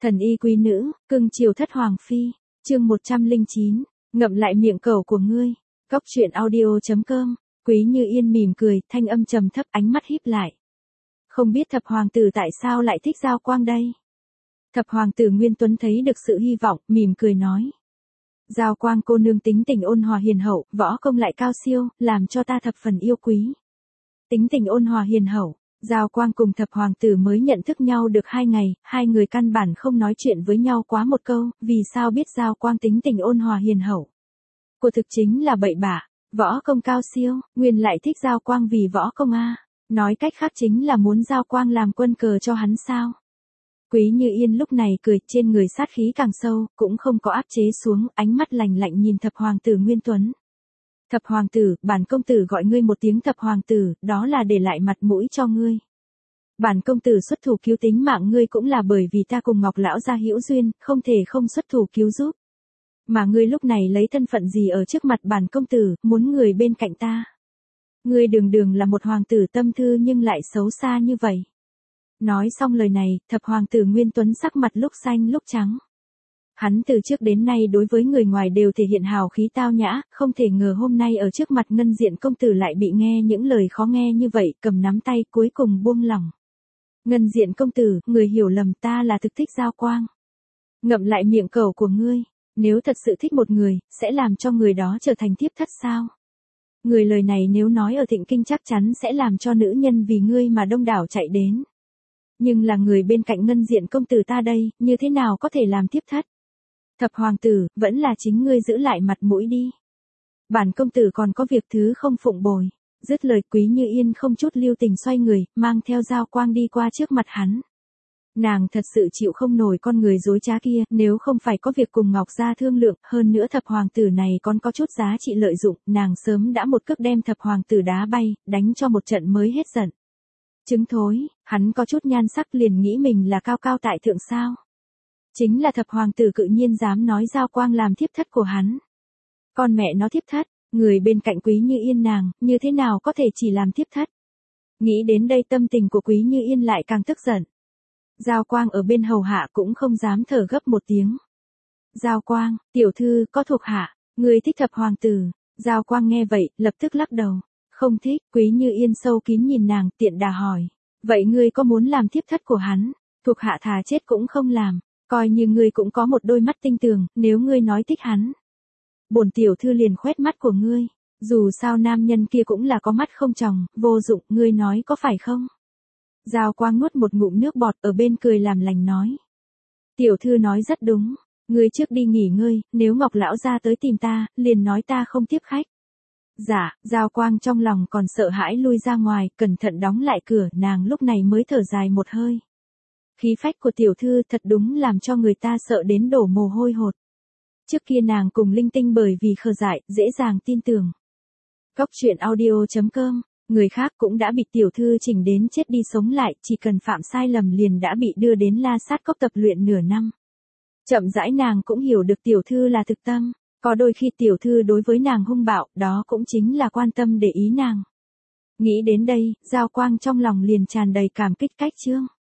Thần y quý nữ, cưng chiều thất hoàng phi, chương 109, ngậm lại miệng cẩu của ngươi. Góc truyện audio.com, Quý Như Yên mỉm cười, thanh âm trầm thấp, ánh mắt híp lại. Không biết thập hoàng tử tại sao lại thích Giao Quang đây? Thập hoàng tử Nguyên Tuấn thấy được sự hy vọng, mỉm cười nói. Giao Quang cô nương tính tình ôn hòa hiền hậu, võ công lại cao siêu, làm cho ta thập phần yêu quý. Tính tình ôn hòa hiền hậu. Giao Quang cùng thập hoàng tử mới nhận thức nhau được 2 ngày, hai người căn bản không nói chuyện với nhau quá một câu, vì sao biết Giao Quang tính tình ôn hòa hiền hậu. Cô thực chính là bậy bạ, võ công cao siêu, nguyên lại thích Giao Quang vì võ công a, nói cách khác chính là muốn Giao Quang làm quân cờ cho hắn sao. Quý Như Yên lúc này cười, trên người sát khí càng sâu, cũng không có áp chế xuống, ánh mắt lạnh lạnh nhìn thập hoàng tử Nguyên Tuấn. Thập hoàng tử, bản công tử gọi ngươi một tiếng thập hoàng tử, đó là để lại mặt mũi cho ngươi. Bản công tử xuất thủ cứu tính mạng ngươi cũng là bởi vì ta cùng Ngọc lão gia hữu duyên, không thể không xuất thủ cứu giúp. Mà ngươi lúc này lấy thân phận gì ở trước mặt bản công tử, muốn người bên cạnh ta. Ngươi đường là một hoàng tử tâm thư nhưng lại xấu xa như vậy. Nói xong lời này, thập hoàng tử Nguyên Tuấn sắc mặt lúc xanh lúc trắng. Hắn từ trước đến nay đối với người ngoài đều thể hiện hào khí tao nhã, không thể ngờ hôm nay ở trước mặt Ngân Diện công tử lại bị nghe những lời khó nghe như vậy, cầm nắm tay cuối cùng buông lỏng. Ngân Diện công tử, người hiểu lầm, ta là thực thích Giao Quang. Ngậm lại miệng cẩu của ngươi, nếu thật sự thích một người, sẽ làm cho người đó trở thành thiếp thất sao? Người lời này nếu nói ở Thịnh Kinh chắc chắn sẽ làm cho nữ nhân vì ngươi mà đông đảo chạy đến. Nhưng là người bên cạnh Ngân Diện công tử ta đây, như thế nào có thể làm thiếp thất? Thập hoàng tử, vẫn là chính ngươi giữ lại mặt mũi đi. Bản công tử còn có việc thứ không phụng bồi. Dứt lời, Quý Như Yên không chút lưu tình xoay người, mang theo Giao Quang đi qua trước mặt hắn. Nàng thật sự chịu không nổi con người dối trá kia, nếu không phải có việc cùng Ngọc gia thương lượng, hơn nữa thập hoàng tử này còn có chút giá trị lợi dụng, nàng sớm đã một cước đem thập hoàng tử đá bay, đánh cho một trận mới hết giận. Chứng thối, hắn có chút nhan sắc liền nghĩ mình là cao cao tại thượng sao. Chính là thập hoàng tử cự nhiên dám nói Giao Quang làm thiếp thất của hắn. Con mẹ nó thiếp thất, người bên cạnh Quý Như Yên nàng, như thế nào có thể chỉ làm thiếp thất. Nghĩ đến đây tâm tình của Quý Như Yên lại càng tức giận. Giao Quang ở bên hầu hạ cũng không dám thở gấp một tiếng. Giao Quang, tiểu thư, có thuộc hạ, người thích thập hoàng tử. Giao Quang nghe vậy, lập tức lắc đầu. Không thích, Quý Như Yên sâu kín nhìn nàng, tiện đà hỏi. Vậy ngươi có muốn làm thiếp thất của hắn? Thuộc hạ thà chết cũng không làm. Coi như ngươi cũng có một đôi mắt tinh tường, nếu ngươi nói thích hắn. Bổn tiểu thư liền khoét mắt của ngươi, dù sao nam nhân kia cũng là có mắt không tròng, vô dụng, ngươi nói có phải không? Giao Quang nuốt một ngụm nước bọt ở bên cười làm lành nói. Tiểu thư nói rất đúng, ngươi trước đi nghỉ ngơi, nếu Ngọc lão gia tới tìm ta, liền nói ta không tiếp khách. Dạ, Giao Quang trong lòng còn sợ hãi lui ra ngoài, cẩn thận đóng lại cửa, nàng lúc này mới thở dài một hơi. Khí phách của tiểu thư thật đúng làm cho người ta sợ đến đổ mồ hôi hột. Trước kia nàng cùng linh tinh bởi vì khờ dại, dễ dàng tin tưởng. Góc truyện audio.com, người khác cũng đã bị tiểu thư chỉnh đến chết đi sống lại, chỉ cần phạm sai lầm liền đã bị đưa đến La Sát Cốc tập luyện nửa năm. Chậm rãi nàng cũng hiểu được tiểu thư là thực tâm, có đôi khi tiểu thư đối với nàng hung bạo, đó cũng chính là quan tâm để ý nàng. Nghĩ đến đây, Giao Quang trong lòng liền tràn đầy cảm kích cách chương.